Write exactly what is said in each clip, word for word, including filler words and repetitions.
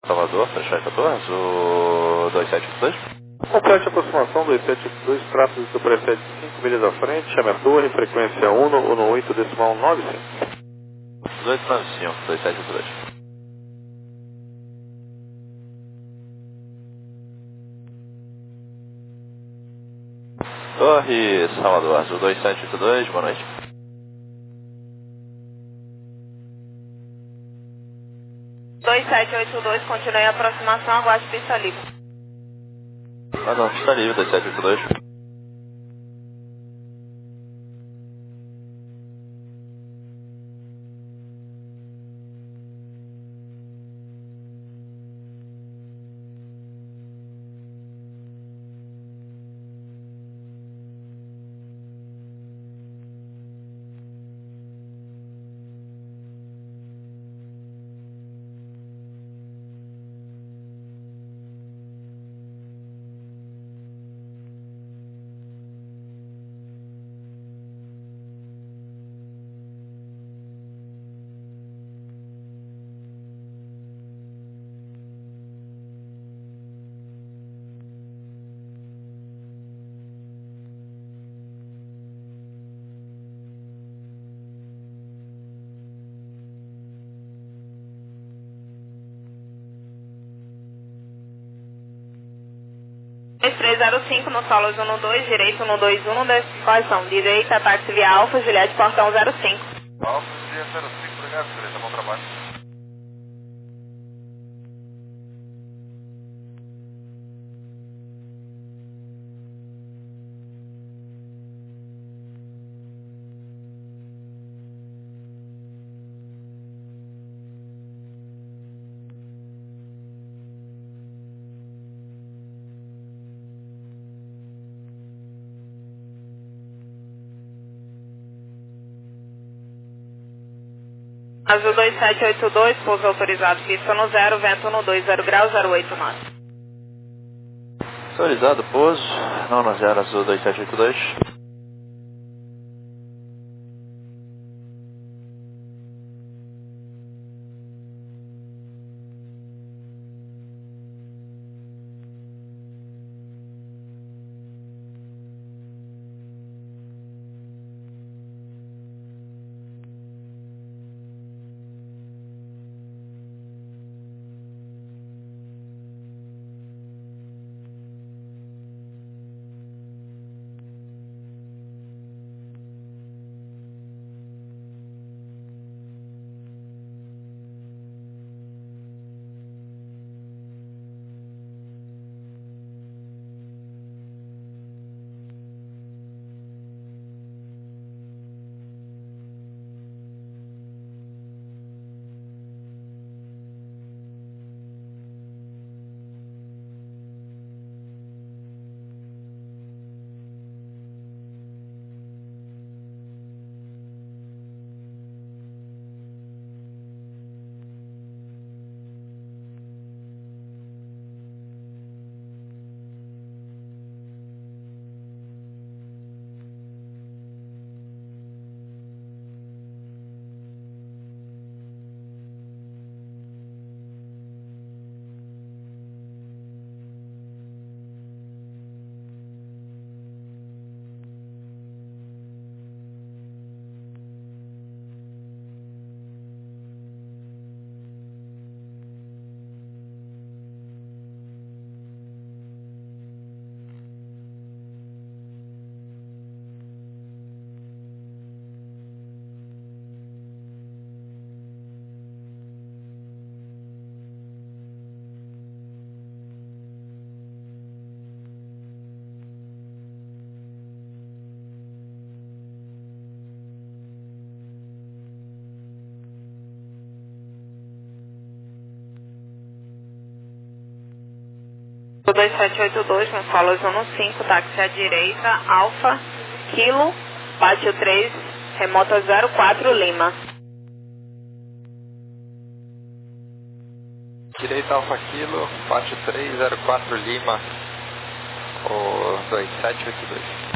Salvador, Freixo quatorze, o dois sete oito dois. Complete a aproximação dois sete oito dois, tráfego do prefeito cinco milhas à frente, chame a torre, frequência um no oito decimal nove cinco. dois nove cinco, dois sete oito dois. Torre Salvador, Azul dois sete oito dois, boa noite. dois sete oito dois, continue a aproximação, aguarde pista livre. Ah não, está livre, dois sete oito dois. dois três zero cinco no solo um dois, direito um dois um, correção, direita, táxi via Alfa, Juliette, portão zero cinco. Alfa, Juliette zero cinco, obrigado, Juliette, bom trabalho. Azul dois sete oito dois, pouso autorizado, pista no zero, vento no dois zero graus, zero oito nove. Autorizado, pouso, não no zero, Azul dois sete oito dois. dois sete oito dois, no solo um cinco, táxi à direita, Alfa, Kilo, bate o três, remota zero quatro, Lima. Direita Alfa Kilo, bate três zero quatro Lima, o dois sete oito dois.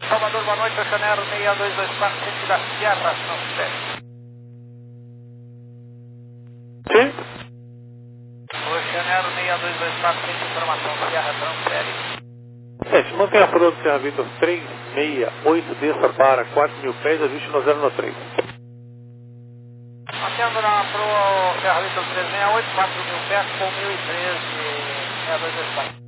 Salvador, boa noite, Oceanero seis dois dois quatro, centro da Sierra, São José. Sim? Oceanero seis dois dois quatro, centro de informação, Sierra, Transfere. Gente, mantenha a proa do Serra Vitor três seis oito, desça para quatro mil pés, ajuste no zero no três. Mantendo na proa Serra Vitor três seis oito, quatro mil pés, com mil e treze, seis dois dois quatro.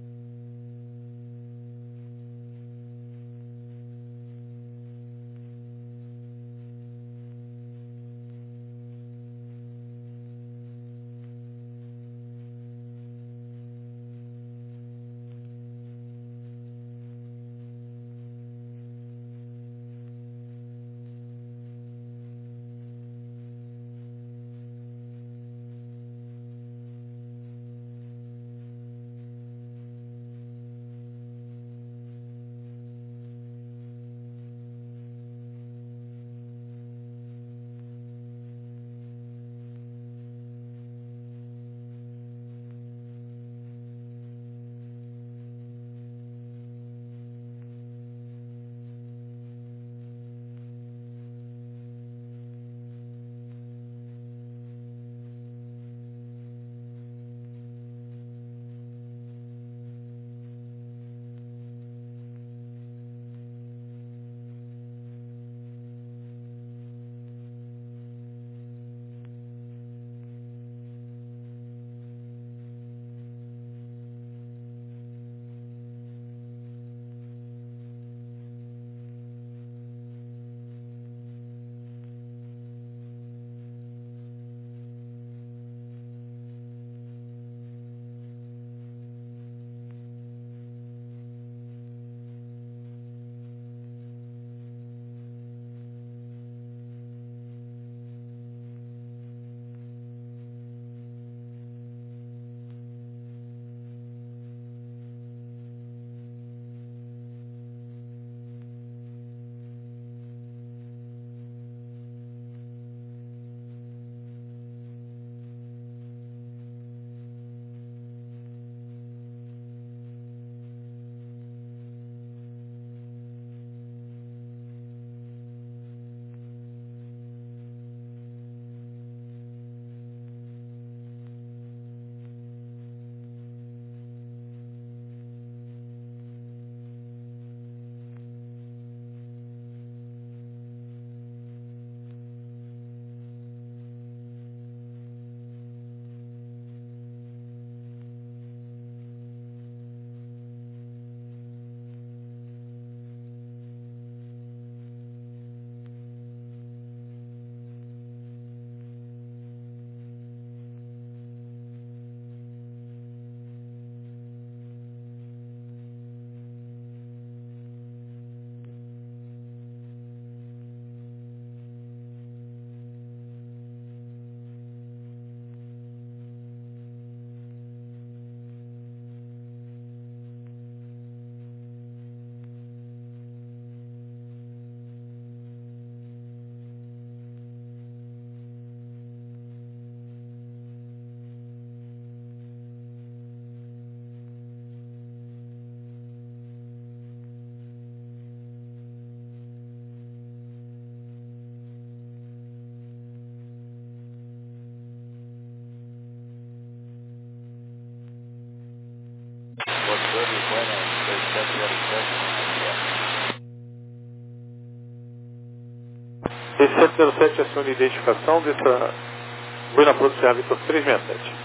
seis sete zero sete, acione de identificação dessa Buena Pro do Serra Vitor três seis sete.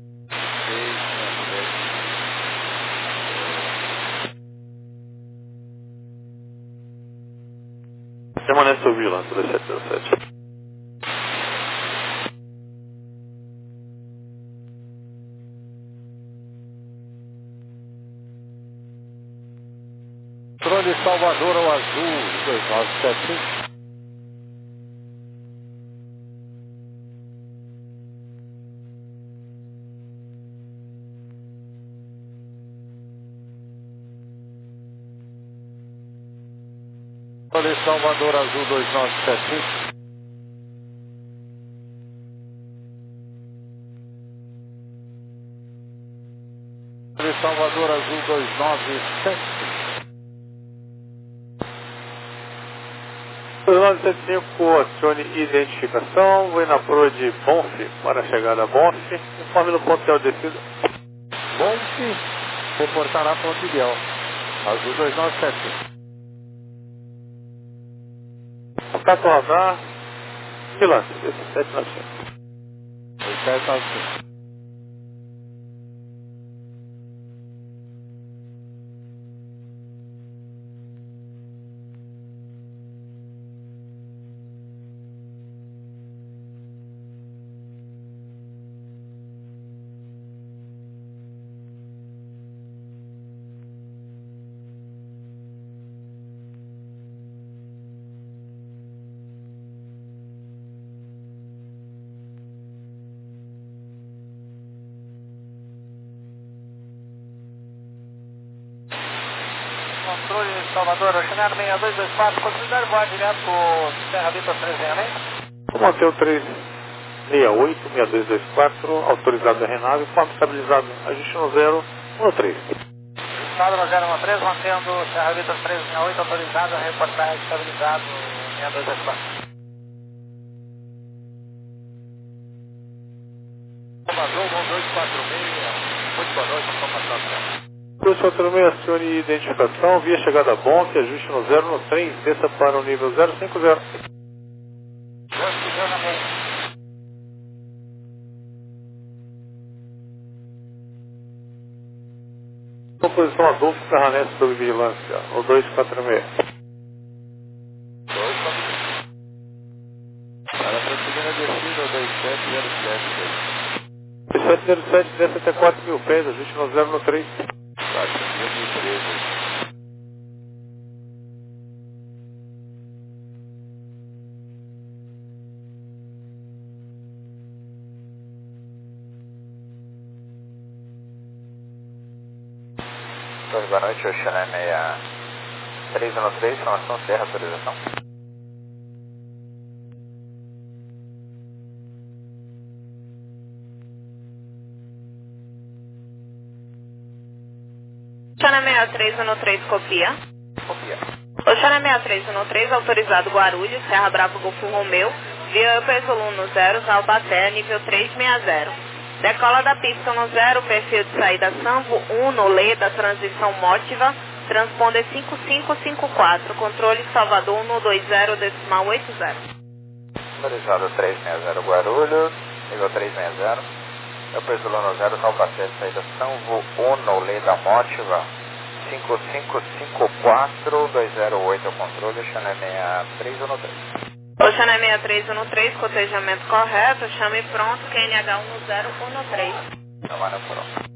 Permanece o vigilante do sete zero sete. Controle Salvador ao Azul, dois nove sete cinco. Controle Salvador Azul, dois nove sete cinco. Controle Salvador Azul, dois nove sete cinco. dois nove sete cinco, acione identificação, vou na proa de Bonf, para a chegada a Bonf, informe no ponto de descida. Bonf, reportará ponto ideal. Azul dois nove sete cinco. Contato radar, vigilância, D sete nove cinco. dois sete nove cinco. Controle Salvador, Oceano seis dois dois quatro, possibilidade de voar direto pro Serra Vitor trezentos, hein? Vou manter o três seis oito, seis dois dois quatro, autorizado da Renave, forma estabilizado, ajuste no zero, um três. Estado no zero um três, mantendo Serra Vitor trezentos e sessenta e oito, autorizado a reportar estabilizado seis dois dois quatro. Salvador um dois quatro seis, muito boa noite, informação. dois quatro seis, acione identificação, via chegada bom, que ajuste no zero no trem, desça para o nível zero cinco zero. Composição Adolfo Carranete sobre vigilância, o dois quatro seis. Para prosseguir a descida, o dois sete zero sete. dois sete zero sete, desce até quatro mil pés, ajuste no zero no três. quatro mil e treze. Boa noite, Oceano três um três, informação Serra, autorização. Oceano seis três um três, copia. Copia. Oceano seis três um três, autorizado Guarulhos, Serra Bravo Golfo Romeu, via Pesolum no zero, Taubaté, nível trezentos e sessenta. Decola da pista no zero, perfil de saída Sambo um, no Leda, transição Mótiva, transponder cinco cinco cinco quatro, controle Salvador um dois zero, decimal oito zero. Autorizado trezentos e sessenta Guarulhos, nível trezentos e sessenta. Eu Pesolum no zero, Taubaté, saída Sambo um, no Leda, Mótiva, cinco cinco cinco quatro, dois zero oito, controle, Oceano seis três um três. Oceano seis três um três, cotejamento correto, chame pronto, Q N H um zero um três. Chamada pronto.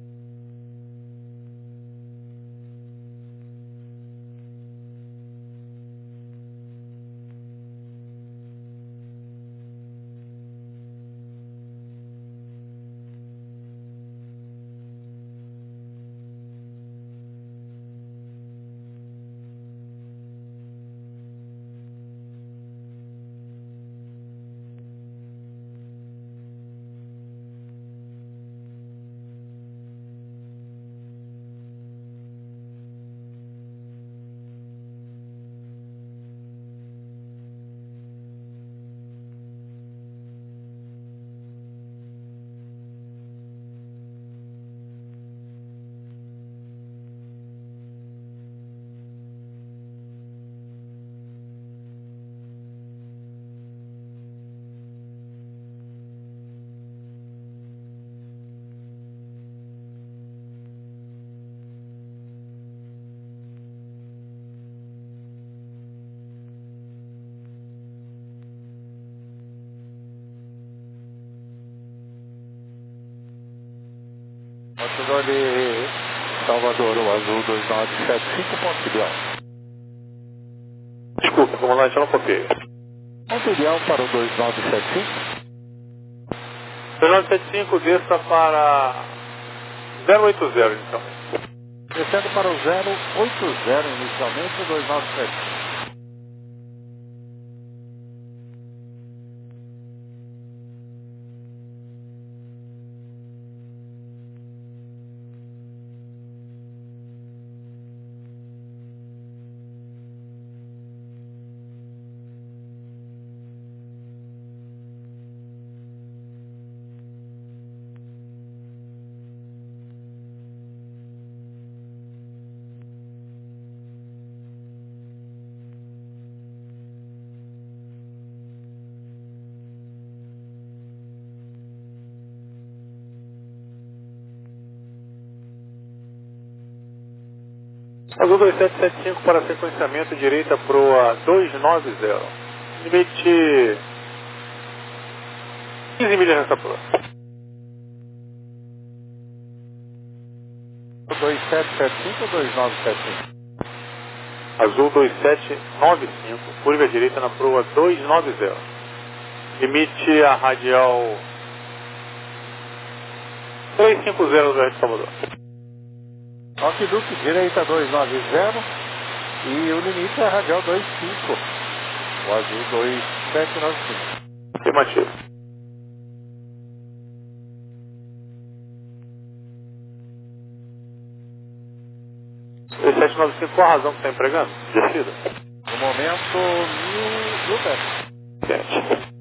Controle Salvador, o azul dois nove sete cinco, ponto ideal. Desculpa, comandante, eu não copiei. Ponto ideal para o dois nove sete cinco. dois nove sete cinco, desça para zero oito zero, então. Descendo para o zero oito zero inicialmente, o dois nove sete cinco. Azul dois sete sete cinco para sequenciamento direita proa dois nove zero. Limite quinze milhas nessa proa. dois sete sete cinco ou dois nove sete cinco? Azul dois sete nove cinco, curva direita na proa dois nove zero. Limite a radial trezentos e cinquenta do Rio de Salvador. Okiduki, direita dois nove zero e o limite é a radial dois cinco. O azul dois sete nove cinco. Afirmativo. dois sete nove cinco, qual a razão que está empregando? Descida. No momento, mil mil metros. Gente.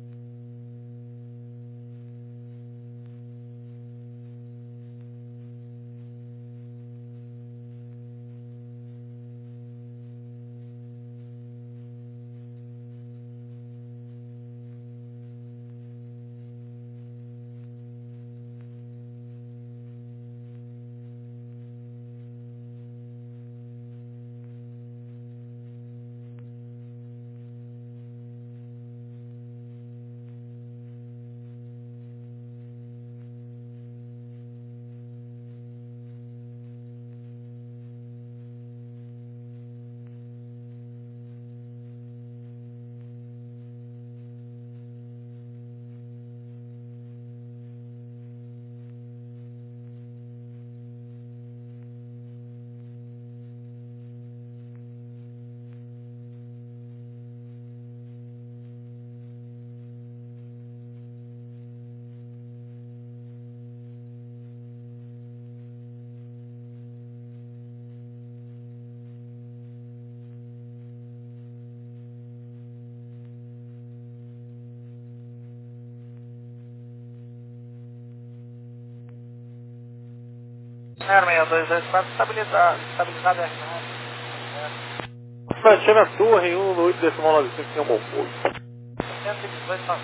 zero seis dois dois quatro, estabilizado, estabilizado R nove. Pratinha na torre em um no oito decimal nove cinco, tem um bom pouso. cento e dezoito, nove.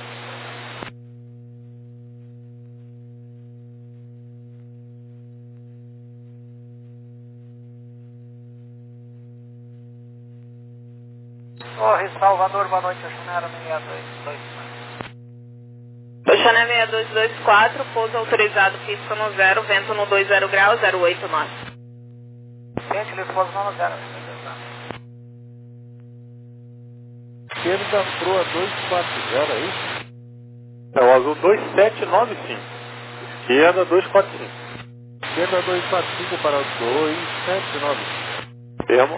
Torre Salvador, boa noite, Oxanera seis dois dois quatro. Oxané seis dois dois quatro, pouso autorizado, pista no zero, vento no dois zero graus, zero oito nove. Gente, Lisboa, no zero. Esquerda, proa dois quatro zero, é isso? É o azul dois sete nove cinco. Esquerda dois quatro cinco. Esquerda dois quatro cinco para o dois sete nove cinco. Termo.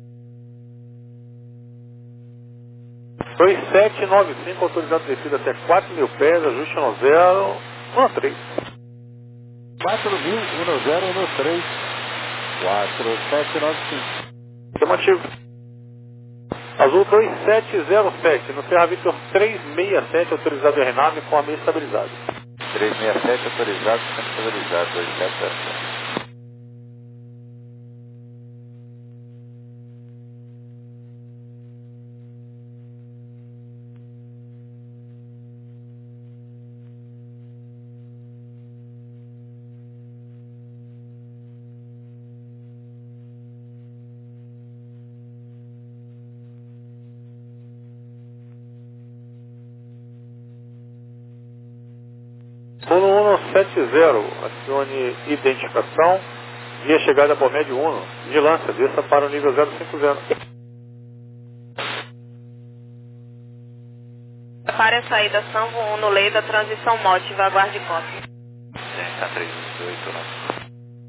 dois sete nove cinco, autorizado descida até quatro mil pés, ajuste no zero, um três. quatro mil, um zero, um três. quatro sete nove cinco. Termo ativo. Azul dois sete zero sete, no Serra Victor três seis sete, autorizado R nove com a meia estabilizada. três seis sete autorizado, estabilizado, dois sete zero sete. Uno um sete zero, acione identificação, via chegada por médio um, vigilância, desça para o nível zero cinco zero. Para a saída São um no lei da transição móvel, aguarde cópia. Tá três oito nove.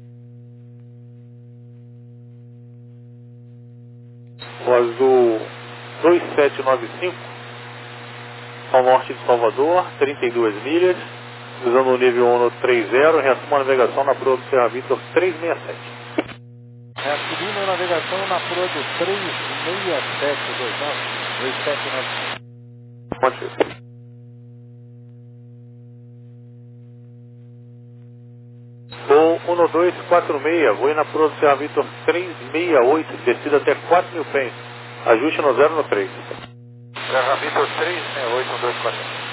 O azul dois sete nove cinco, ao norte de Salvador, trinta e duas milhas, usando o nível um no três zero, reassuma a navegação na proa do Serra Victor três seis sete. Reassumindo a navegação na proa do três seis sete dois nove, dois sete nove cinco. Ponte. Voo um dois quatro seis, voe na proa do Serra Victor três seis oito, descida até quatro mil pés, ajuste no zero no três. Serra Victor três seis oito um dois quatro.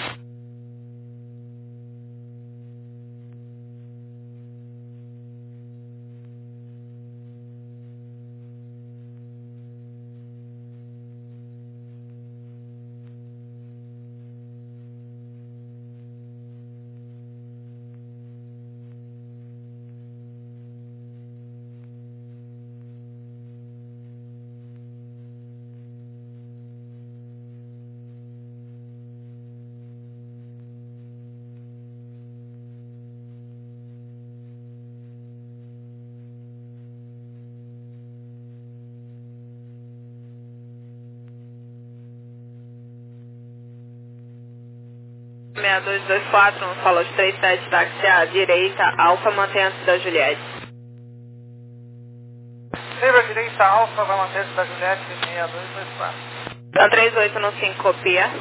seis dois dois quatro, nos falou de três sete, táxi à direita, Alfa, mantém antes da Juliette. Silva direita, Alfa, vai manter antes da Juliette, seis dois dois quatro. Então três oito no cinco, copia.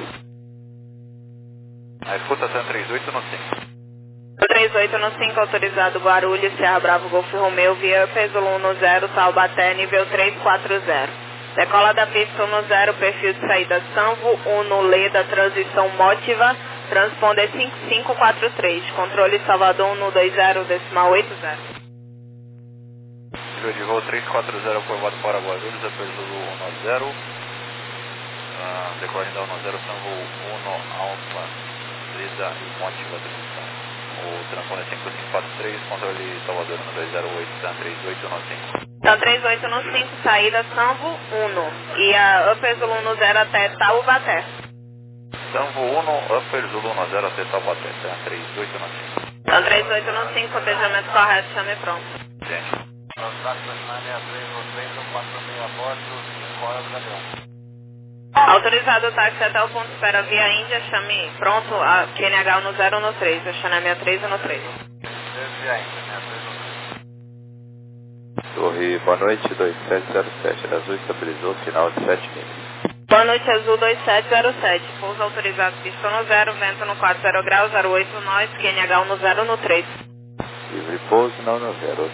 A escuta Sam três oito no cinco. três oito no cinco, autorizado Guarulhos, Serra Bravo, Golfo Romeu, via Peso um no zero, Taubaté, nível três quatro zero. Decola da pista um no zero, perfil de saída Sanvo, um no Leda, transição Motiva, transponder cinco cinco quatro três, controle Salvador um no dois zero, decimal oito zero. Nível de voo três quatro zero, formado para Guarulhos, a Peso um no zero. Ah, decorrendo da um no zero, Sanvo um no Alfa, Leda e Motiva, transição. O transponder cinco cinco quatro três, controle Salvador no dois zero oito, Sam três oito no cinco. Então três oito no cinco, saída Sanvo um e a Upper Zulu no zero até Taubaté. Sanvo um, Upper Zulu no zero até Taubaté, Sam três oito no cinco. Então três oito no cinco, cotejamento correto, chame pronto. Gente. Autorizado o táxi até o ponto de espera via Índia, chame pronto a Q N H no zero no três, a Xané sessenta e três no três. Torre, boa noite, dois sete zero sete, Azul estabilizou, final de sete milhas. Boa noite, Azul dois sete zero sete, pouso autorizado, pista no zero, vento no quatro zero graus, zero oito nós, Q N H no zero no três. Livre pouso, não no zero.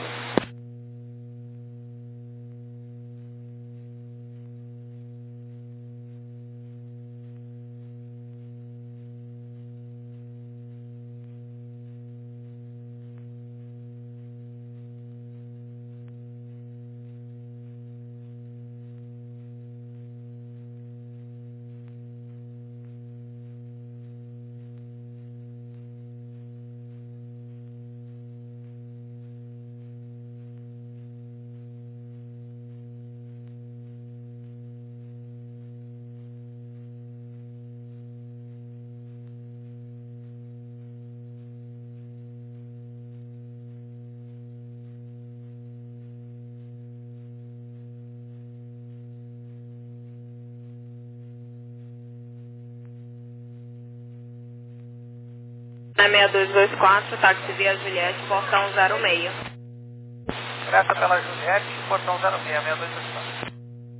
Na seis dois dois quatro, táxi via Juliette, portão zero seis. Pressa pela Juliette, portão zero seis, seis dois dois quatro.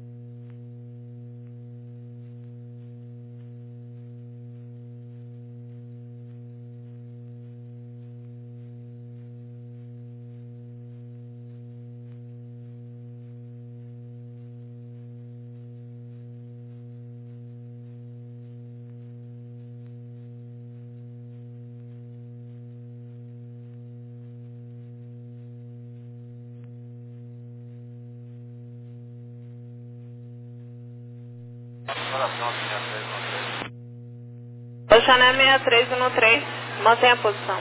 O Xané sessenta e três no três, mantenha a posição.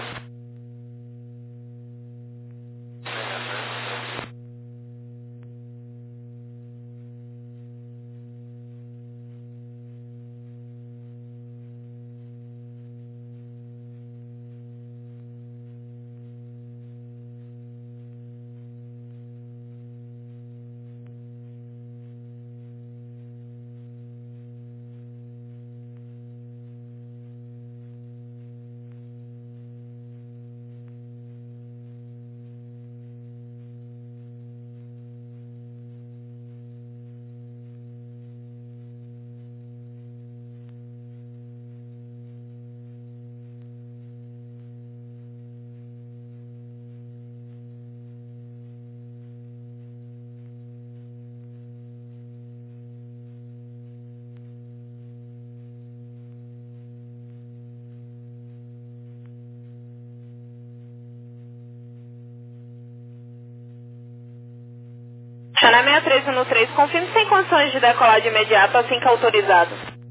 Xané sessenta e três no três, confirme sem condições de decolar de imediato assim que autorizado.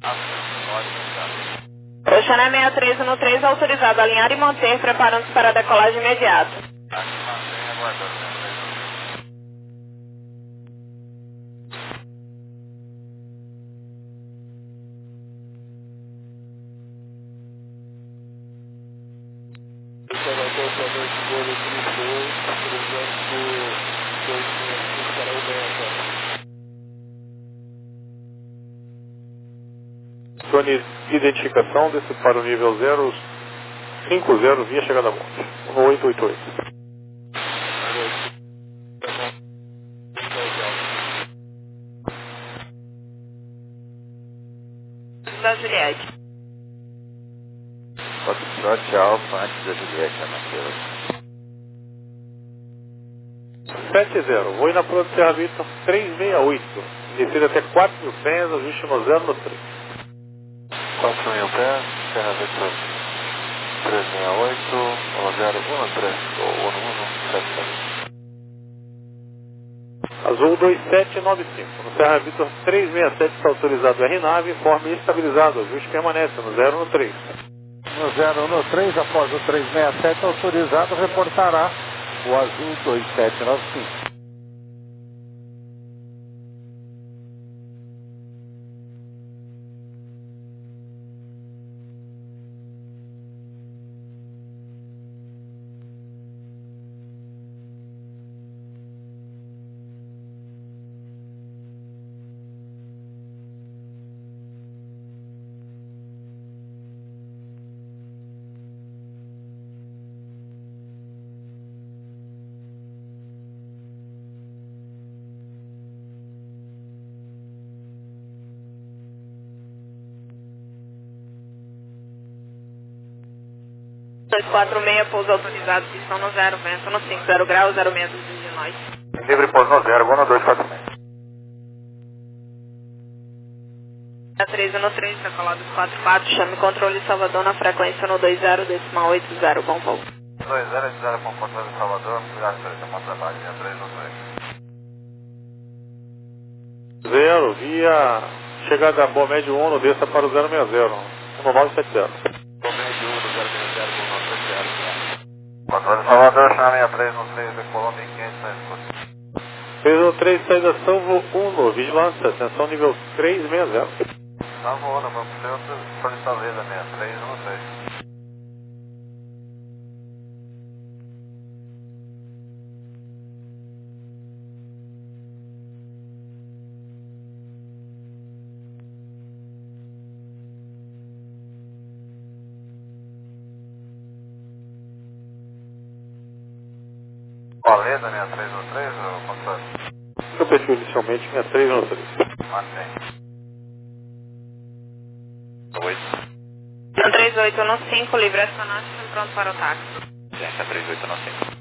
O Xané sessenta e três no três, autorizado a alinhar e manter, preparando-se para a decolagem imediata. Selecione identificação, desce para o nível zero cinco zero via chegada a monte. um oito oito oito. Da Juliette. Foxtrot Alfa antes da Juliette, a Matheus. sete zero, vou ir na prova de Serra Vitor trezentos e sessenta e oito. Descida até quatro mil pés, ajuste no zero no três. quatro mil pés, Serra Vitor trezentos e sessenta e oito, no zero um no três, ou um um sete sete. Azul dois sete nove cinco. No Serra Vitor trezentos e sessenta e sete está autorizado R nave, informe estabilizado, ajuste permanece no zero no três. No zero no três, após o trezentos e sessenta e sete autorizado, reportará o Azul dois sete nove cinco. dois quatro seis, pouso autorizado, pistão no zero, vento no cinco zero graus, zero seis de nós. Livre pouso no zero, vou no dois quatro seis. A treze no três, decolado dos quatro quatro, chame controle Salvador na frequência no dois zero, decimal oito zero, bom voo. dois zero oito zero com controle Salvador, cuidado para esse monte trabalho, dia três no três. zero, via chegada a Boa Médio um, desça para o zero seis zero, um nove sete zero. Controle Salvador, chama sessenta e três no três, decolou mil e quinhentos. Fez o três, saída Salvo um, vigilância, atenção nível trezentos e sessenta. Tá voando, meu seu solicitaliza sessenta e três no três. Valeda, sessenta e três no três, ou controle? Seu perfil inicialmente sessenta e três no três. Mantém. No três oito no cinco, livre acionante, pronto para o táxi. Gente, três oito no cinco.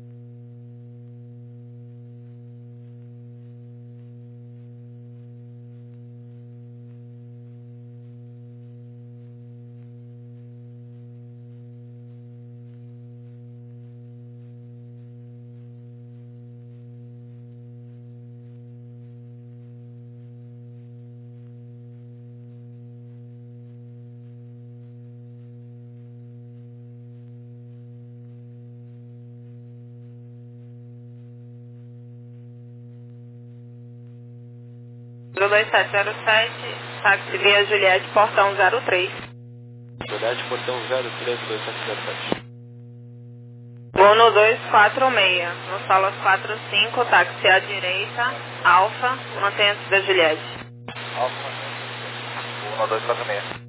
dois sete zero sete, táxi via Juliette, portão zero três. Juliette, portão zero três, dois sete zero sete. Vou no dois quatro seis, no salas quatro cinco, táxi à direita, Alfa, mantenha-se da Juliette. Alfa, um dois quatro seis.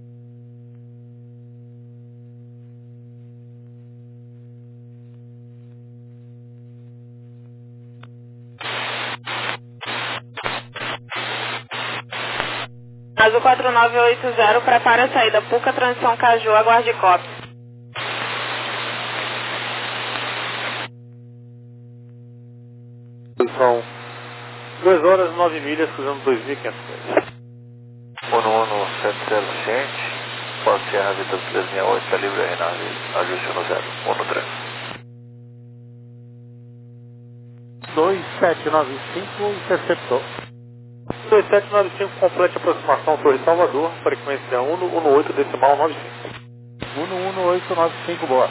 Azul quatro nove oito zero, prepara a saída, Puca, transição Caju, aguarde cópia. São duas horas e nove milhas, cruzando dois mil e quinhentos pés. um um sete zero ciente, pode ser a Vitor trezentos e sessenta e oito, está livre aí na ajuste no zero, um no três. dois sete nove cinco, interceptou. dois sete nove cinco, complete aproximação Torre Salvador, frequência um no oito, decimal nove cinco. um um oito nove cinco, boa.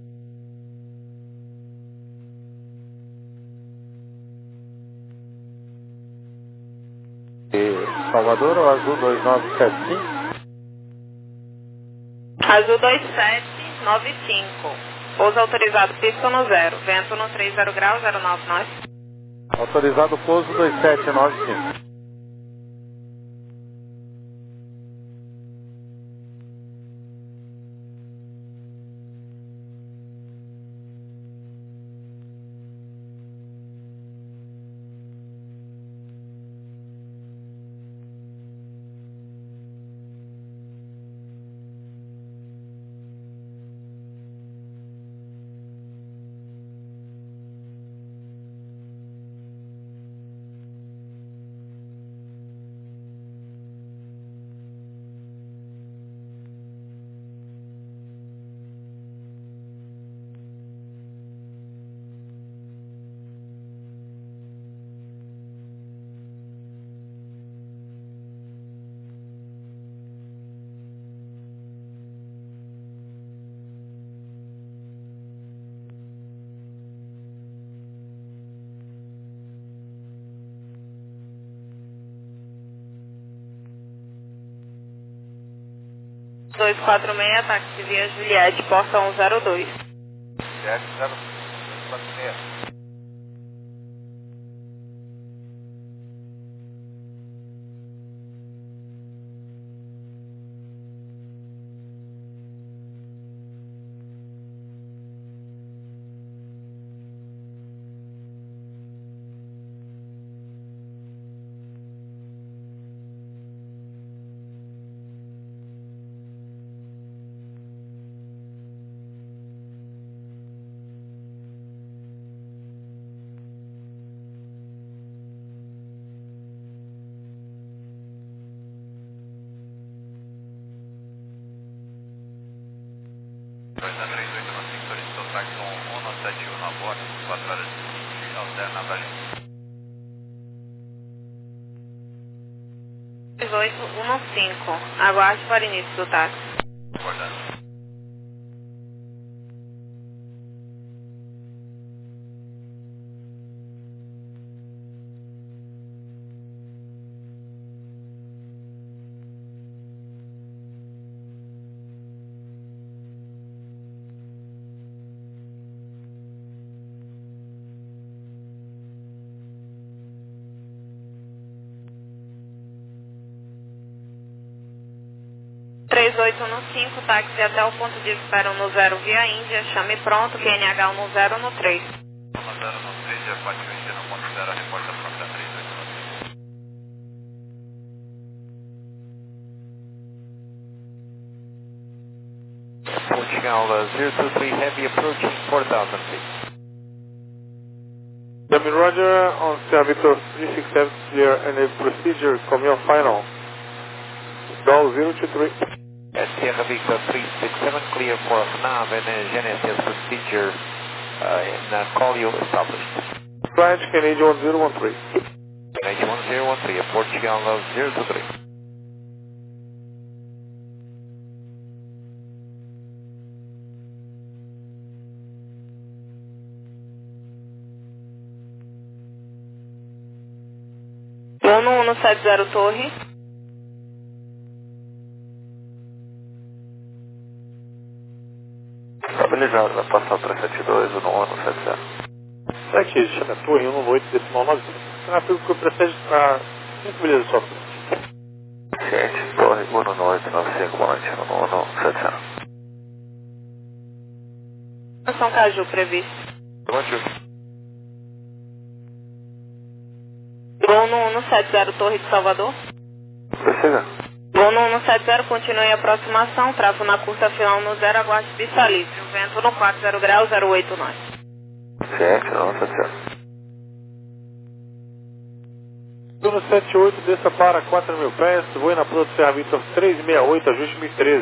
E Salvador, o Azul dois nove sete cinco. Azul dois sete nove cinco, pouso autorizado, pista no zero, vento no três zero graus, zero nove nós. Autorizado pouso dois sete nove cinco. dois quatro seis, táxi via Juliette, porta um zero dois. Juliette zero dois quatro seis. dois a três oito nove cinco, solicitou táxi um um sete um na borda, quatro horas de Alter na Brasília. dois oito um cinco, aguarde para início do táxi. Acordado. três oito um cinco, táxi até o ponto de espera no zero via Índia, chame pronto, Q N H um zero no três. um zero no três, já pode Índia no ponto zero, reporta pronta três oito um cinco. Portugal zero two three, heavy approaching four thousand feet. Dami Roger, on Sierra Victor three six seven, clear and a procedure, come your final. Dow zero two three. At Sierra Victor three six seven, clear for F N A V and uh, Genesis procedure uh, and uh, call you established. Flight Canadian one zero one three. Canadian one zero one three, Portugal zero two three. um um sete zero Torre. Estabilizado, vai passar o três sete dois, no um sete zero. Aqui, chama Torre um no oito, decimal nove cinco. Tráfego que precede a cinco milhas de sua frente. Ciente, Torre um no oito nove cinco, volante no um sete zero. São Caju previsto. Volante. um um sete zero Torre de Salvador. Precisa? um um sete zero, continue a aproximação, tráfego na curta final no zero, aguarde pista livre. O vento no quatro zero graus, zero oito nove. Ciente, um sete zero. um sete oito, desça para quatro mil pés, voe na Pronto Sierra Victor três seis oito, ajuste mil e treze.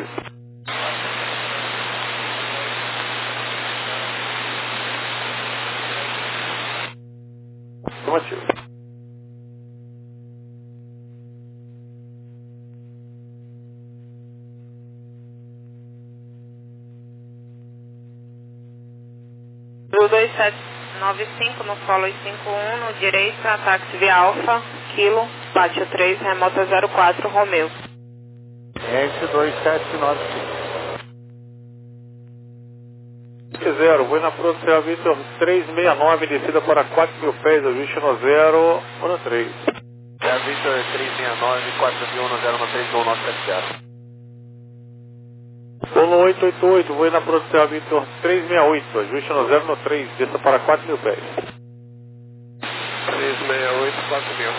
Afirmativo. dois sete nove cinco no follow cinco um, no direita, táxi via Alfa, Kilo, bate o três, remota zero quatro, Romeu. S dois sete nove cinco. zero, voe na Pronto Sierra Victor três seis nove, descida para quatro mil pés, ajuste no zero, no três. Sierra Victor três seis nove, quatro mil no zero no três, um nove sete zero. Polo oito oito oito, voe na Pronto Sierra Victor três seis oito, ajuste no zero no três, desça para quatro mil pés. três seis oito, quatro mil.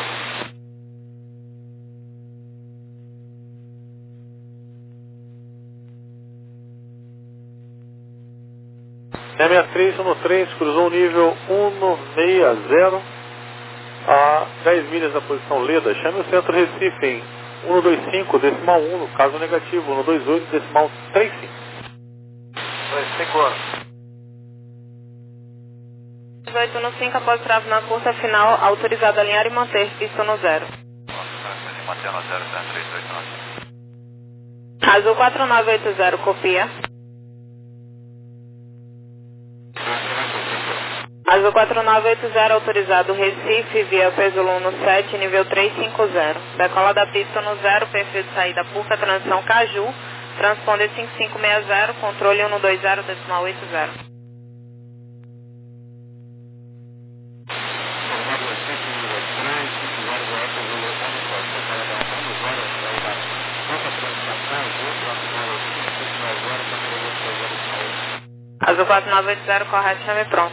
M sessenta e três no três, cruzou o nível cento e sessenta a dez milhas da posição Leda. Chame o centro Recife em cento e vinte e cinco, decimal um, no caso negativo, cento e vinte e oito, decimal trinta e cinco. dois cinco anos. oito no cinco, após tráfego na curta final, autorizado a alinhar e manter pista no zero. Manter no zero, três oito nove. Azul quatro nove oito zero, copia. Azul quatro nove oito zero, autorizado Recife, via Peso no sete, nível trezentos e cinquenta. Decola da pista no zero, perfil de saída Purca, transição Caju, Transponder cinco cinco seis zero, controle um dois zero decimal oito zero. Azul quatro nove oito zero, correto, chame pronto.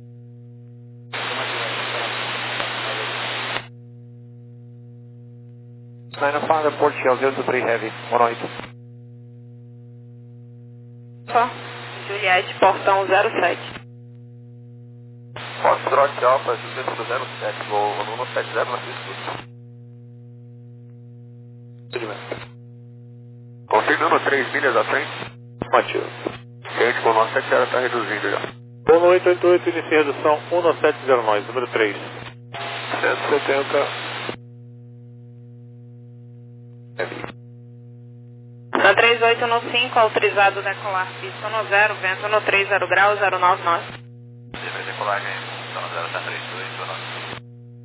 nine oh five, Portugal zero two three Heavy, one oh eight. Juliette, portão zero sete. Foxtrot Alpha, Juliette zero sete, voo um sete zero na pista. Confirmando três milhas à frente. Mativo. Gente, com o nosso sete zero está reduzindo já. Bono oito oito oito, inicia redução um sete zero nove, número três. cento e setenta. Na três oito no cinco, autorizado decolar pista no zero, vento no três zero graus, zero nove nove. Livre decolagem, pista no zero, está três oito nove.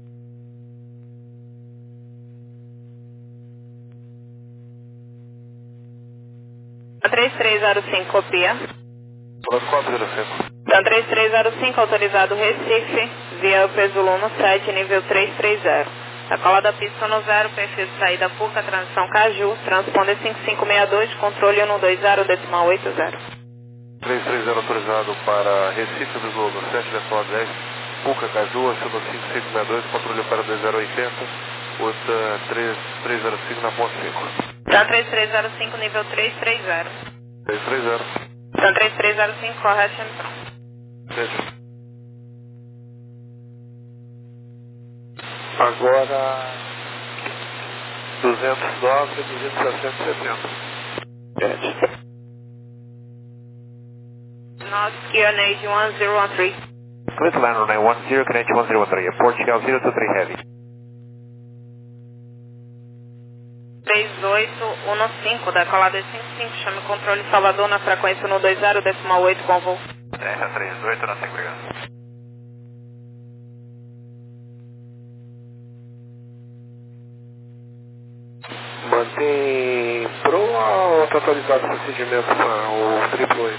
Na três três zero cinco, copia. quatro zero cinco. Na três três zero cinco, autorizado Recife, via Peso no sete, nível três três zero. Decola da pista no zero, perfil de saída Puca, transição Caju, transponder cinco cinco seis dois, controle um dois zero decimal oito zero. três três zero autorizado para Recife do Globo sete, decola dez, Puca, Caju, acionou cinco cinco seis dois, controle para dois zero oito zero, outra três três zero cinco na ponte cinco. Na três três zero cinco, nível três três zero. três três zero. Na três três zero cinco, correto, chame pronto. Veja. Agora duzentos e nove, duzentos e sessenta e setenta. Gente. North Kionage um zero um três. Clear land runway one zero, Canadian one zero one three, Portugal zero two three Heavy. três oito um cinco, decolada cinco cinco, chame controle Salvador na frequência um dois zero decimal oito com voo. Terra três oito, não sei, obrigado. Mantém proa ou está atualizado o procedimento para o triplo oito?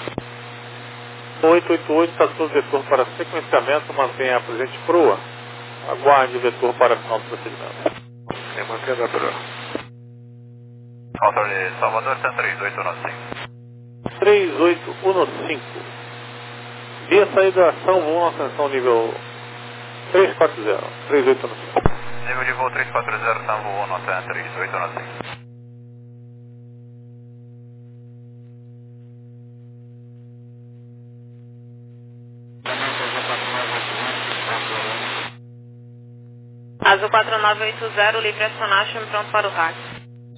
oito oito oito, estação de vetor para sequenciamento, mantenha a presente proa. Aguarde o vetor para final do procedimento. É, mantendo a proa. Controle Salvador, está três oito um cinco. três oito um cinco. Via saída São João, ascensão nível três quatro zero. três oito um cinco. Nível de voo três quatro zero, São João, nota três oito um cinco. Azul quatro nove oito zero, livre acionar, chame pronto para o rádio.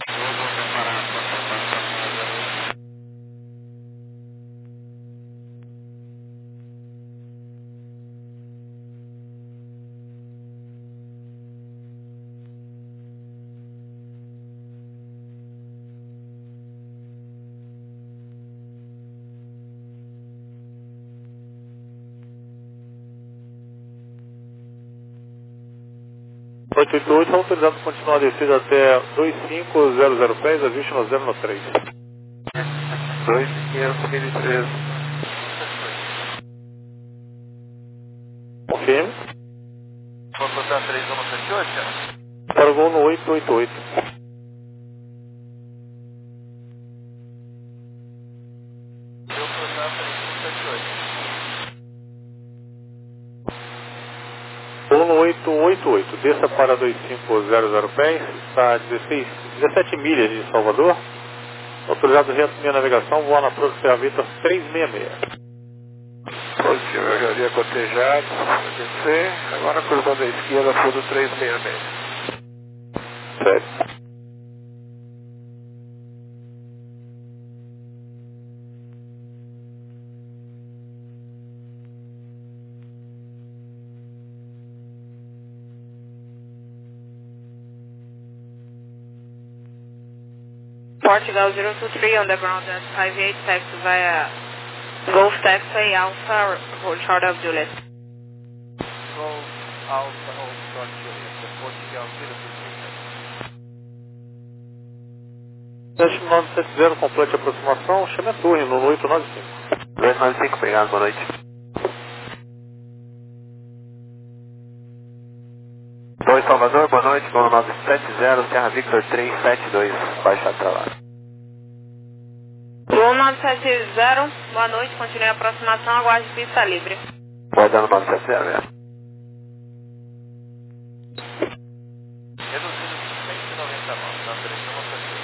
oito oito oito, autorizado para continuar a descida até dois cinco zero zero pés, ajuste no zero no três. dois quinhentos mil e treze. Confirme. Posso botar três um sete oito? Para o voo no oito oito oito. Eu vou botar três um sete oito. Voo no oito oito oito, desça para dois cinco zero zero pés, está a dezesseis, dezessete milhas de Salvador. Autorizado a reassumir a navegação, voar na Proxima Vitor três seis seis. Positivo, eu já havia cotejado, descer, agora cruzando a esquerda, fundo três seis seis. Certo. Portugal zero two three, underground at five eight, taxi via Golf Taxi Alpha, hold short of Juliet. Golf Alpha, hold short Juliet, Portugal zero two three. Teste nove sete zero, complete a aproximação, chame a torre no oito nove cinco. oito nove cinco, obrigado, boa noite. Oi, Salvador, boa noite, voo nove sete zero, Serra Victor três sete dois, baixado para lá. Voo nove sete zero, boa noite, continue a aproximação, aguarde pista livre. Pode dar no nove sete zero, né? Reduzido cento e noventa nós, na direção ao Santista.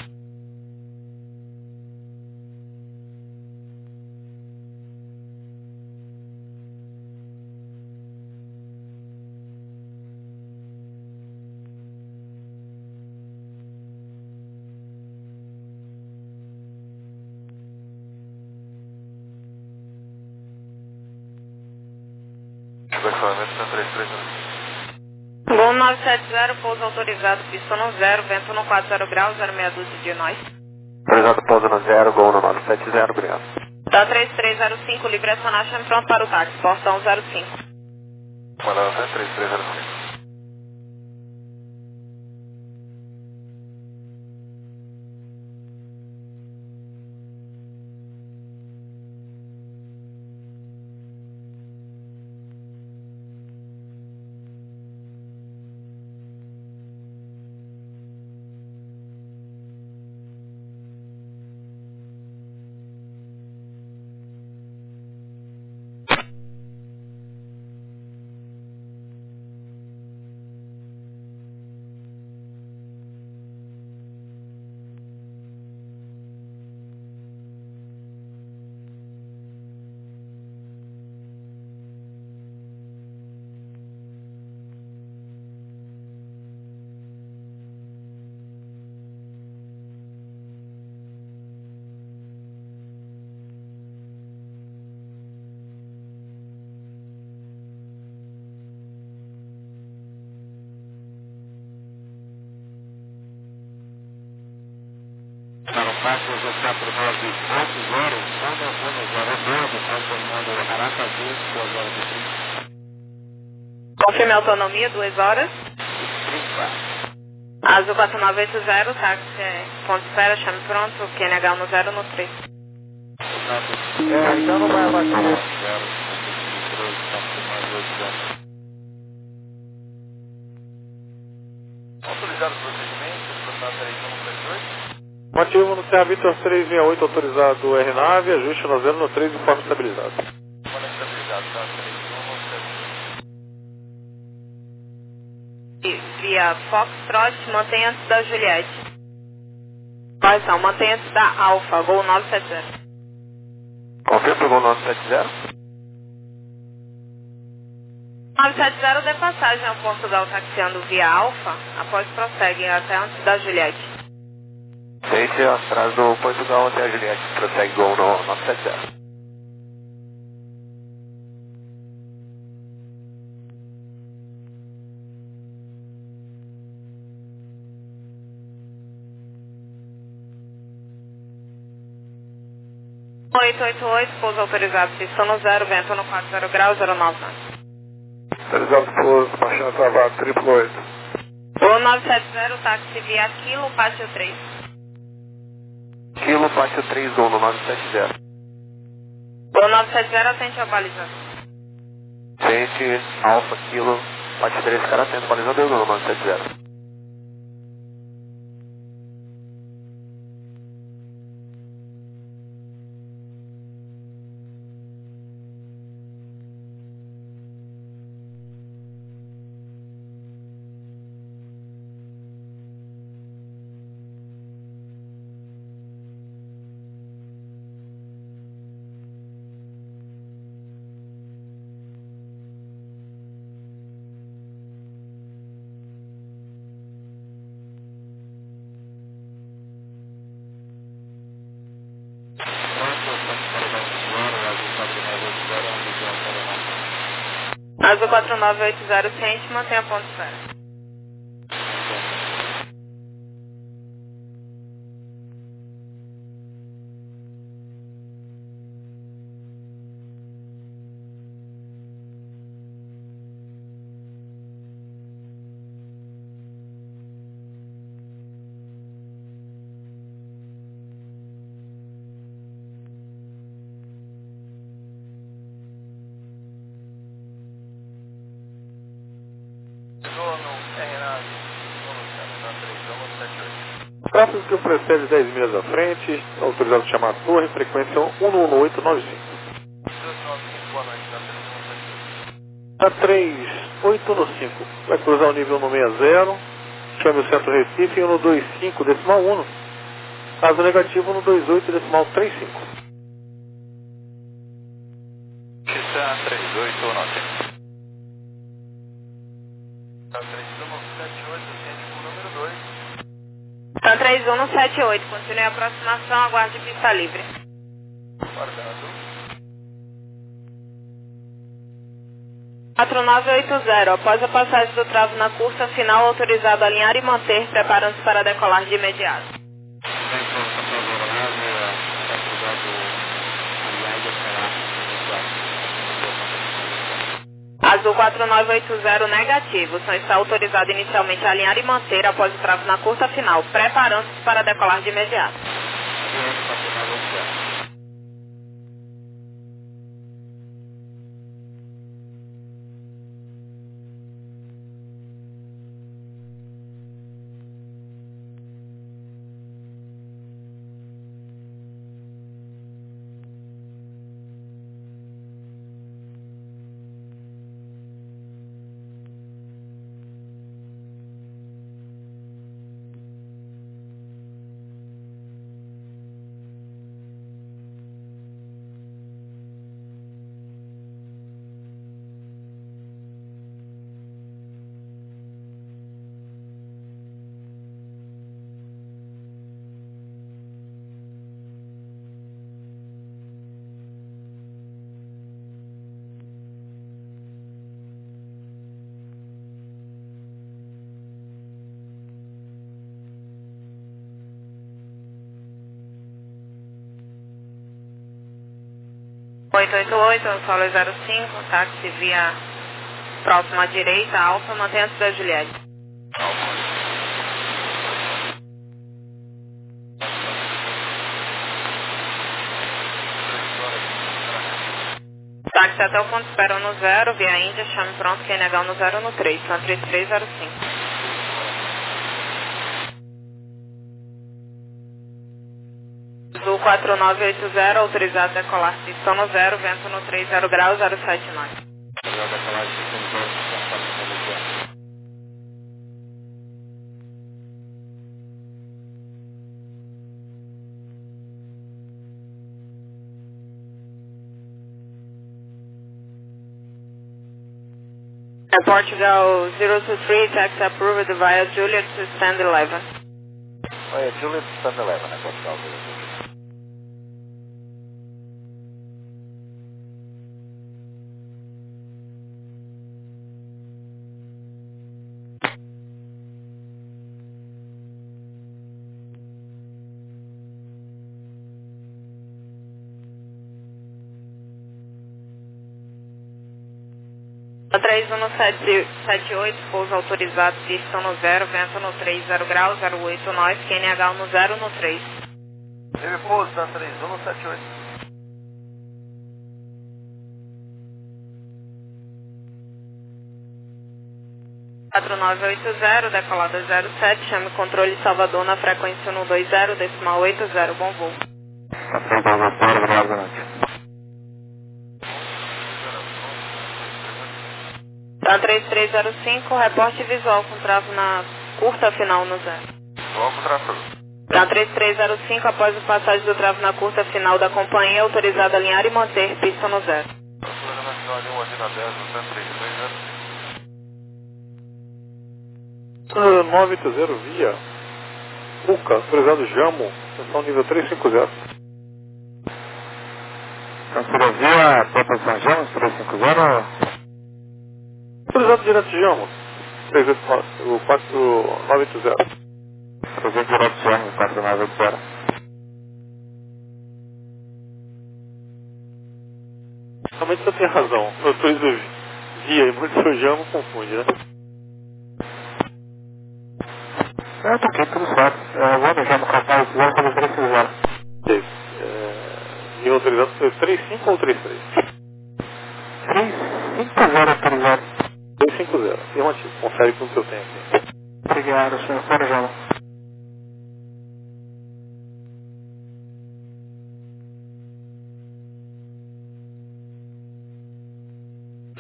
Aproximadamente na três três nove. Voo nove sete zero, pouso autorizado, pista no zero, vento no quatro zero graus, zero seis dúzia de nós. Autorizado pouso no zero, gol no nove sete zero, obrigado. Da três três zero cinco, livre acionar, chame pronto para o táxi, portão zero cinco. Comandante até três três zero cinco. Para o Passo do quatro nove oito zero, Honda Honda zero doze, transformando Aracaju, duas horas e trinta. Confirme a autonomia, duas horas. Azul quatro nove oito zero, táxi, é, ponto de espera, chame pronto, Q N H no zero no três. É, então não vai abaixar. zero, mais oito zero. Autorizado o procedimento, portanto, três um três dois. Motivo no Serra Victor três seis oito, autorizado R nove, ajuste no zero no três e forma estabilizado. Quando estabilizado, tá? três um três dois. Via Foxtrot, mantenha-se da Juliette. Correção, mantenha-se da Alfa, gol nove sete zero. Confirma o gol nove sete zero. nove sete zero de passagem ao Portugal taxiando via Alfa, após prossegue até antes da Juliette. Deixe atrás do Portugal até a Juliette, prossegue gol no nove sete zero. oito oito oito, pouso autorizado, pista no zero, vento no quatro zero graus, zero nove nove. Autorizado pouso, baixando travado, triplo oito. Voo nove sete zero, táxi via Quilo, Pátio três. Quilo, Pátio três, gol no nove sete zero. Voo nove sete zero, atente a balização. Frente, Alfa, Quilo, Pátio três, cara atento, balizando o gol no nove sete zero. Azul quatro nove oito zero, ciente, mantenha ponto zero. tráfego que precede dez milhas à frente, autorizado a chamar a torre, frequência um um oito nove cinco. A três oito um cinco, vai cruzar o nível um seis zero, chame o centro Recife em um dois cinco decimal um. Caso negativo, um dois oito decimal trinta e cinco. Está três oito um nove. Está três um sete oito, ciente com o número dois. Tá três um sete oito, continue a aproximação, aguarde pista livre. Guardado. quatro nove oito zero, após a passagem do travo na curta final, autorizado a alinhar e manter, preparando-se para decolar de imediato. Azul quatro nove oito zero, negativo. O som está autorizado inicialmente a alinhar e manter após o travo na curta final, preparando-se para decolar de imediato. oito oito oito, solo zero cinco, táxi via próxima à direita, Alfa, mantenha-se da Juliette. Táxi até o ponto espera no zero, via Índia, chame pronto, quem negar no zero no três, são três três zero cinco. Azul quatro nove oito zero, autorizado a decolar pistão no zero, vento no trinta graus, zero sete nove. Air Portugal zero two three, taxi approved via Juliet to stand eleven. Oi, Juliet to stand eleven, né, Portugal zero two three. três um sete oito, pouso autorizado, pistão no zero, vento no trinta graus, zero oito nove, Q N H no zero no três. Ele pouso da três um sete oito. quatro nove oito zero, decolada zero sete, chame o controle Salvador na frequência um dois zero, decimal oito zero, bom voo. Tá três três zero cinco, reporte visual com travo na curta final no zero. Visual com travo. Tá três três zero cinco, após a passagem do travo na curta final da companhia, autorizado a alinhar e manter pista no zero. nove oito zero via Uca, autorizado Jamo, atenção nível trezentos e cinquenta. Transferir via proteção Jamo, trezentos e cinquenta. Autorizado direto Jamo, o quatro nove oito zero. Projeto direto Jamo, quatro nove oito zero. Realmente você tem razão, eu estou indo via e muito seu Jamo confunde, né? É, tá aqui, tudo certo. É, vou deixar no cartão se quiser fazer três zero. É, nível autorizado foi três cinco ou três três? três cinco zero autorizado. três cinco zero, afirmativo. Confere com o que eu tenho aqui. Obrigado, senhor. Para já.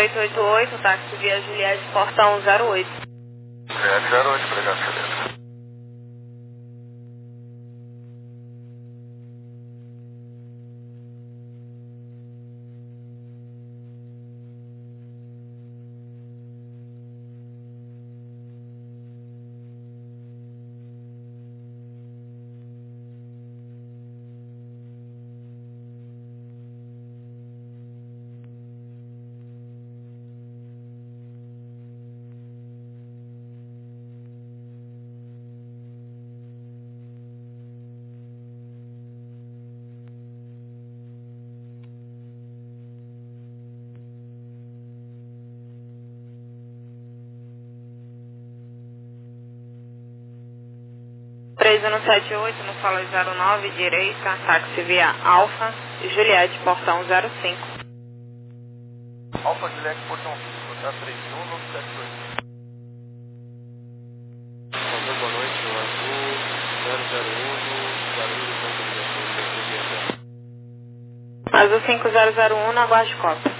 oito oito oito, táxi via Juliette, portão zero oito. Juliette zero oito, obrigado, Juliette. três um sete oito, no Fala zero nove, direita, táxi via Alfa, Juliette, portão zero cinco. Alfa Juliette, portão cinco, tá? três um sete oito. Boa noite, o Azul zero zero um, Guarulhos, Santa Cruz. Azul cinco zero zero um, na Guarda Costa.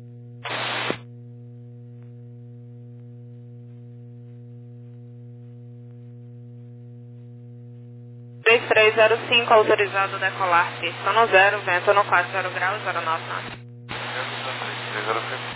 três três zero cinco, autorizado a decolar, pista no zero, vento no quatro zero graus, zero nove nove. três zero cinco.